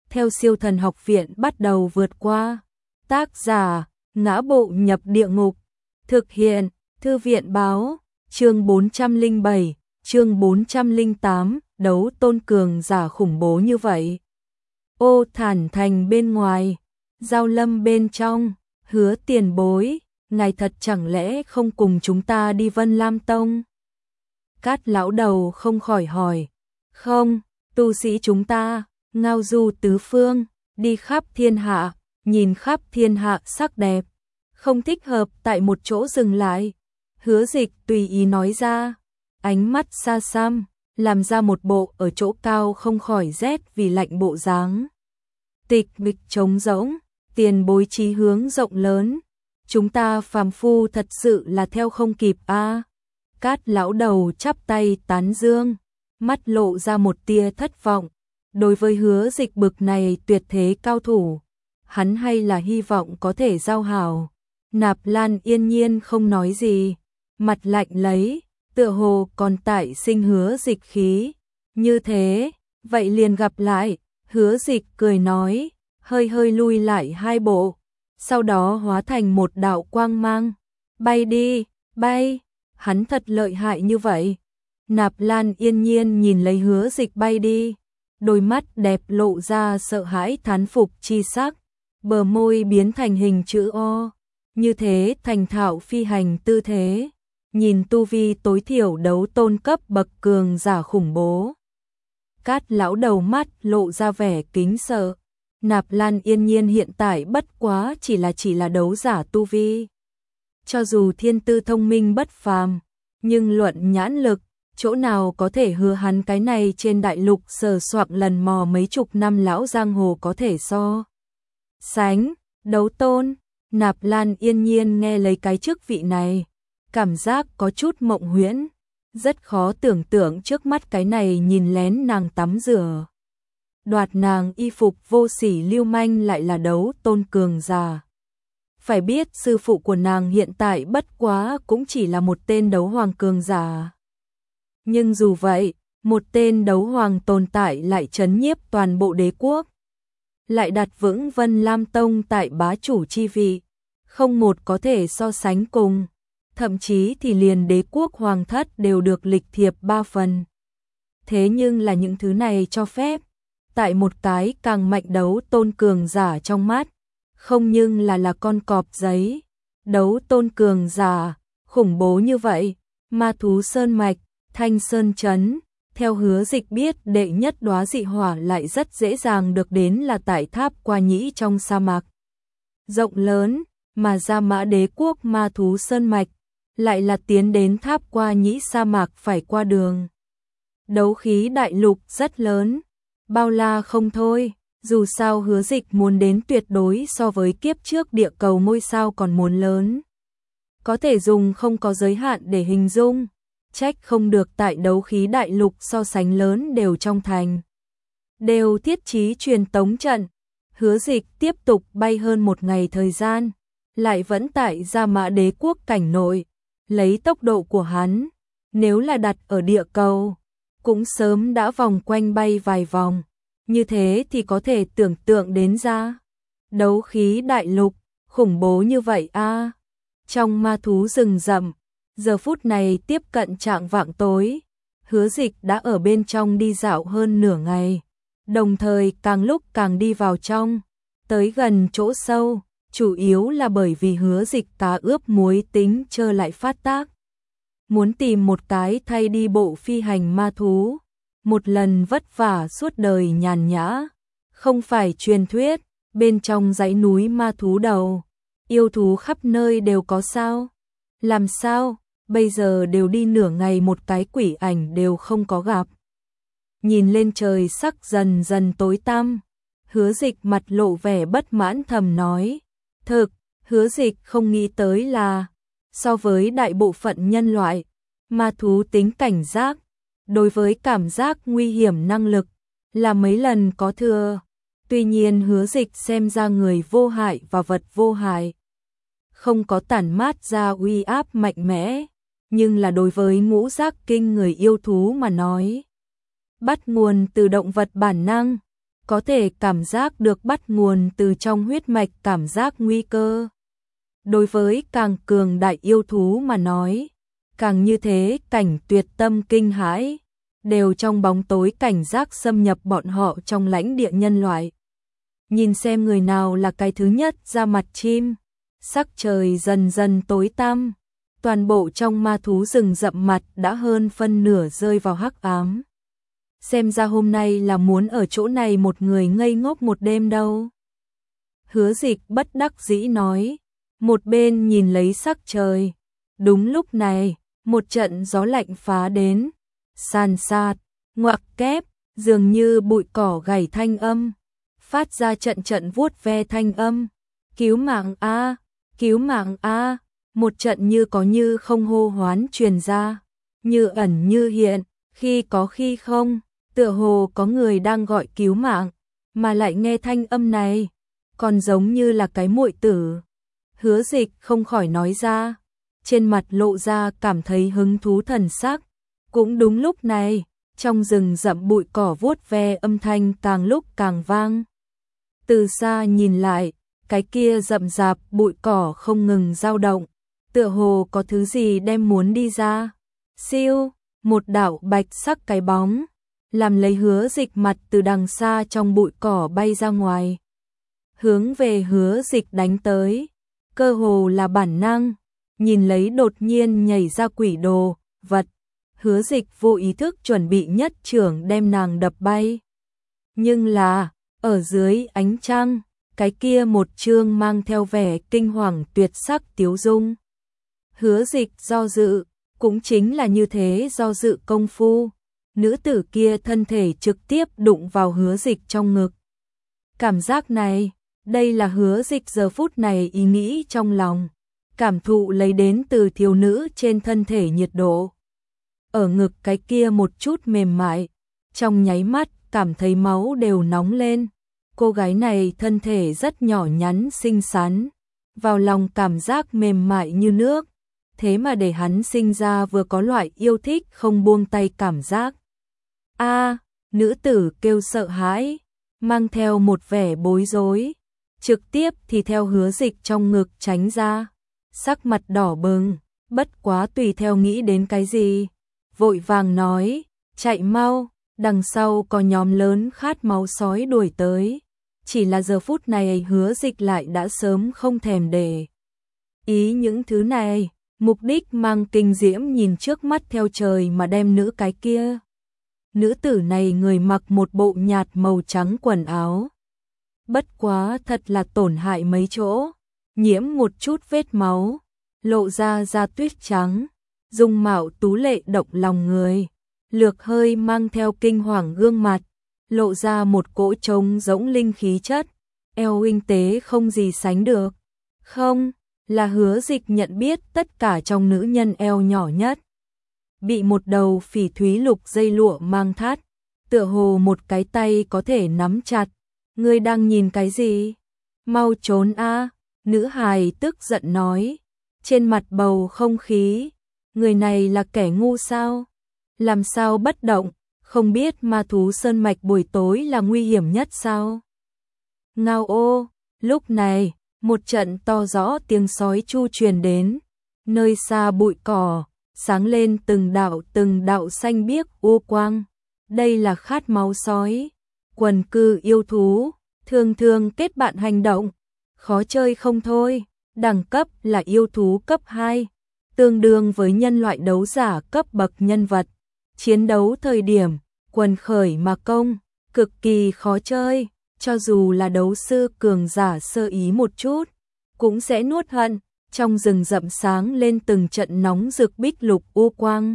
theo Siêu Thần Học Viện bắt đầu vượt qua. Tác giả: Ngã Bộ Nhập Địa Ngục. Thực hiện: Thư viện báo. Chương 407, chương 408, đấu tôn cường giả khủng bố như vậy. Ô Thản Thành bên ngoài, Giao Lâm bên trong. Hứa tiền bối, ngài thật chẳng lẽ không cùng chúng ta đi Vân Lam Tông? Cát lão đầu không khỏi hỏi. Không, tu sĩ chúng ta ngao du tứ phương, đi khắp thiên hạ, nhìn khắp thiên hạ sắc đẹp, không thích hợp tại một chỗ dừng lại. Hứa Dịch tùy ý nói ra, ánh mắt xa xăm, làm ra một bộ ở chỗ cao không khỏi rét vì lạnh bộ dáng. Tịch mịch trống rỗng, tiền bối chí hướng rộng lớn, chúng ta phàm phu thật sự là theo không kịp a. Cát lão đầu chắp tay tán dương, mắt lộ ra một tia thất vọng. Đối với Hứa Dịch bực này tuyệt thế cao thủ, hắn hay là hy vọng có thể giao hảo. Nạp Lan yên nhiên không nói gì, mặt lạnh lấy, tựa hồ còn tại sinh Hứa Dịch khí. Như thế, vậy liền gặp lại. Hứa Dịch cười nói, hơi hơi lui lại hai bộ, sau đó hóa thành một đạo quang mang. Bay đi, bay, hắn thật lợi hại như vậy. Nạp Lan yên nhiên nhìn lấy Hứa Dịch bay đi, đôi mắt đẹp lộ ra sợ hãi thán phục chi sắc, bờ môi biến thành hình chữ O, như thế thành thạo phi hành tư thế, nhìn tu vi tối thiểu đấu tôn cấp bậc cường giả khủng bố. Cát lão đầu mắt lộ ra vẻ kính sợ. Nạp Lan yên nhiên hiện tại bất quá chỉ là đấu giả tu vi. Cho dù thiên tư thông minh bất phàm, nhưng luận nhãn lực, chỗ nào có thể hứa hắn cái này trên đại lục sờ soạng lần mò mấy chục năm lão giang hồ có thể so sánh. Đấu tôn. Nạp Lan yên nhiên nghe lấy cái chức vị này, cảm giác có chút mộng huyễn, rất khó tưởng tượng trước mắt cái này nhìn lén nàng tắm rửa, đoạt nàng y phục vô sỉ lưu manh lại là đấu tôn cường giả. Phải biết sư phụ của nàng hiện tại bất quá cũng chỉ là một tên đấu hoàng cường giả. Nhưng dù vậy, một tên đấu hoàng tồn tại lại trấn nhiếp toàn bộ đế quốc, lại đặt vững Vân Lam Tông tại bá chủ chi vị, không một có thể so sánh cùng, thậm chí thì liền đế quốc hoàng thất đều được lịch thiệp 3 phần. Thế nhưng là những thứ này cho phép, tại một cái càng mạnh đấu tôn cường giả trong mắt, không nhưng là con cọp giấy. Đấu tôn cường giả khủng bố như vậy, Ma Thú Sơn Mạch, Thanh Sơn Trấn, theo Hứa Dịch biết đệ nhất đóa dị hỏa lại rất dễ dàng được đến là tại Tháp Qua Nhĩ trong sa mạc rộng lớn, mà Gia Mã đế quốc Ma Thú Sơn Mạch lại là tiến đến Tháp Qua Nhĩ sa mạc phải qua đường. Đấu khí đại lục rất lớn, bao la không thôi, dù sao Hứa Dịch muốn đến tuyệt đối so với kiếp trước địa cầu ngôi sao còn muốn lớn. Có thể dùng không có giới hạn để hình dung, trách không được tại đấu khí đại lục so sánh lớn đều trong thành đều thiết trí truyền tống trận. Hứa Dịch tiếp tục bay hơn một ngày thời gian, lại vẫn tại Gia Mã đế quốc cảnh nội. Lấy tốc độ của hắn, nếu là đặt ở địa cầu, cũng sớm đã vòng quanh bay vài vòng. Như thế thì có thể tưởng tượng đến ra, đấu khí đại lục khủng bố như vậy a. Trong ma thú rừng rậm, giờ phút này tiếp cận trạng vạng tối, Hứa Dịch đã ở bên trong đi dạo hơn nửa ngày, đồng thời càng lúc càng đi vào trong, tới gần chỗ sâu, chủ yếu là bởi vì Hứa Dịch cá ướp muối tính chơi lại phát tác. Muốn tìm một cái thay đi bộ phi hành ma thú, một lần vất vả suốt đời nhàn nhã, không phải truyền thuyết, bên trong dãy núi ma thú đầu, yêu thú khắp nơi đều có sao? Làm sao, bây giờ đều đi nửa ngày một cái quỷ ảnh đều không có gặp. Nhìn lên trời sắc dần dần tối tăm, Hứa Dịch mặt lộ vẻ bất mãn thầm nói. Thực, Hứa Dịch không nghĩ tới là, so với đại bộ phận nhân loại, ma thú tính cảnh giác, đối với cảm giác nguy hiểm năng lực, là mấy lần có thừa. Tuy nhiên Hứa Dịch xem ra người vô hại và vật vô hại, không có tản mát ra uy áp mạnh mẽ, nhưng là đối với ngũ giác kinh người yêu thú mà nói, bắt nguồn từ động vật bản năng, có thể cảm giác được bắt nguồn từ trong huyết mạch cảm giác nguy cơ. Đối với càng cường đại yêu thú mà nói, càng như thế cảnh tuyệt tâm kinh hãi, đều trong bóng tối cảnh giác xâm nhập bọn họ trong lãnh địa nhân loại. Nhìn xem người nào là cái thứ nhất ra mặt chim, sắc trời dần dần tối tăm, toàn bộ trong ma thú rừng rậm mặt đã hơn phân nửa rơi vào hắc ám. Xem ra hôm nay là muốn ở chỗ này một người ngây ngốc một đêm đâu. Hứa Dịch bất đắc dĩ nói, một bên nhìn lấy sắc trời. Đúng lúc này, một trận gió lạnh phá đến, sàn sạt, ngoặc kép, dường như bụi cỏ gảy thanh âm, phát ra trận trận vuốt ve thanh âm. Cứu mạng a, cứu mạng a, một trận như có như không hô hoán truyền ra, như ẩn như hiện, khi có khi không, tựa hồ có người đang gọi cứu mạng, mà lại nghe thanh âm này, còn giống như là cái muội tử. Hứa Dịch không khỏi nói ra, trên mặt lộ ra cảm thấy hứng thú thần sắc. Cũng đúng lúc này, trong rừng rậm bụi cỏ vuốt ve âm thanh càng lúc càng vang. Từ xa nhìn lại, cái kia rậm rạp bụi cỏ không ngừng dao động, tựa hồ có thứ gì đem muốn đi ra. Siêu, một đạo bạch sắc cái bóng, làm lấy Hứa Dịch mặt từ đằng xa trong bụi cỏ bay ra ngoài. Hướng về Hứa Dịch đánh tới, cơ hồ là bản năng, nhìn lấy đột nhiên nhảy ra quỷ đồ, vật. Hứa Dịch vô ý thức chuẩn bị nhất chưởng đem nàng đập bay. Nhưng là, ở dưới ánh trăng, cái kia một trương mang theo vẻ kinh hoàng tuyệt sắc tiếu dung. Hứa Dịch do dự, cũng chính là như thế do dự công phu, nữ tử kia thân thể trực tiếp đụng vào Hứa Dịch trong ngực. Cảm giác này, đây là Hứa Dịch giờ phút này ý nghĩ trong lòng, cảm thụ lấy đến từ thiếu nữ trên thân thể nhiệt độ. Ở ngực cái kia một chút mềm mại, trong nháy mắt cảm thấy máu đều nóng lên. Cô gái này thân thể rất nhỏ nhắn xinh xắn, vào lòng cảm giác mềm mại như nước, thế mà để hắn sinh ra vừa có loại yêu thích không buông tay cảm giác. A, nữ tử kêu sợ hãi, mang theo một vẻ bối rối, trực tiếp thì theo Hứa Dịch trong ngực tránh ra, sắc mặt đỏ bừng, bất quá tùy theo nghĩ đến cái gì, vội vàng nói, chạy mau, đằng sau có nhóm lớn khát máu sói đuổi tới. Chỉ là giờ phút này Hứa Dịch lại đã sớm không thèm để ý những thứ này, mục đích mang kinh diễm nhìn trước mắt theo trời mà đem nữ cái kia. Nữ tử này người mặc một bộ nhạt màu trắng quần áo, bất quá thật là tổn hại mấy chỗ, nhiễm một chút vết máu, lộ ra da tuyết trắng, dung mạo tú lệ động lòng người, lược hơi mang theo kinh hoàng gương mặt, lộ ra một cỗ trống rỗng linh khí chất, eo uy tế không gì sánh được. Không, là Hứa Dịch nhận biết tất cả trong nữ nhân eo nhỏ nhất, bị một đầu phỉ thúy lục dây lụa mang thắt, tựa hồ một cái tay có thể nắm chặt. Ngươi đang nhìn cái gì? Mau trốn a! Nữ hài tức giận nói, trên mặt bầu không khí, người này là kẻ ngu sao? Làm sao bất động, không biết ma thú sơn mạch buổi tối là nguy hiểm nhất sao? Ngao ô, lúc này, một trận to rõ tiếng sói chu truyền đến, nơi xa bụi cỏ, sáng lên từng đạo xanh biếc u quang, đây là khát máu sói, quần cư yêu thú, thường thường kết bạn hành động, khó chơi không thôi, đẳng cấp là yêu thú cấp 2, tương đương với nhân loại đấu giả cấp bậc nhân vật, chiến đấu thời điểm, quần khởi mà công, cực kỳ khó chơi, cho dù là đấu sư cường giả sơ ý một chút, cũng sẽ nuốt hận. Trong rừng rậm sáng lên từng trận nóng rực bích lục u quang.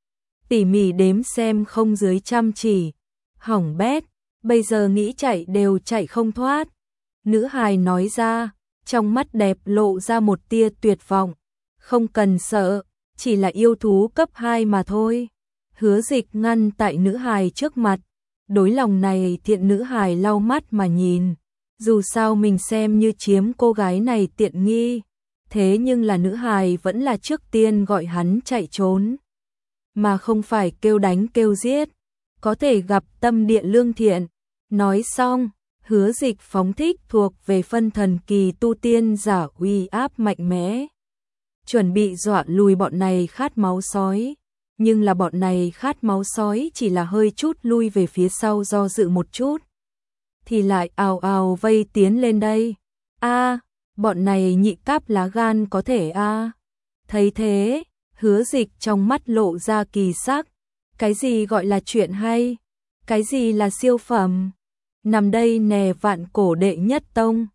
Tỉ mỉ đếm xem không dưới 100 chỉ. Hỏng bét, bây giờ nghĩ chạy đều chạy không thoát. Nữ hài nói ra, trong mắt đẹp lộ ra một tia tuyệt vọng. Không cần sợ, chỉ là yêu thú cấp 2 mà thôi. Hứa Dịch ngăn tại nữ hài trước mặt. Đối lòng này thiện nữ hài lau mắt mà nhìn. Dù sao mình xem như chiếm cô gái này tiện nghi. Thế nhưng là nữ hài vẫn là trước tiên gọi hắn chạy trốn, mà không phải kêu đánh kêu giết. Có thể gặp tâm địa lương thiện, Nói xong, Hứa Dịch phóng thích thuộc về phân thần kỳ tu tiên giả uy áp mạnh mẽ, chuẩn bị dọa lùi bọn này khát máu sói. Nhưng là bọn này khát máu sói chỉ là hơi chút lui về phía sau do dự một chút, thì lại ào ào vây tiến lên đây. A, bọn này nhị cáp lá gan có thể a. Thấy thế, Hứa Dịch trong mắt lộ ra kỳ sắc. Cái gì gọi là chuyện hay? Cái gì là siêu phẩm? Nằm đây nè, vạn cổ đệ nhất tông.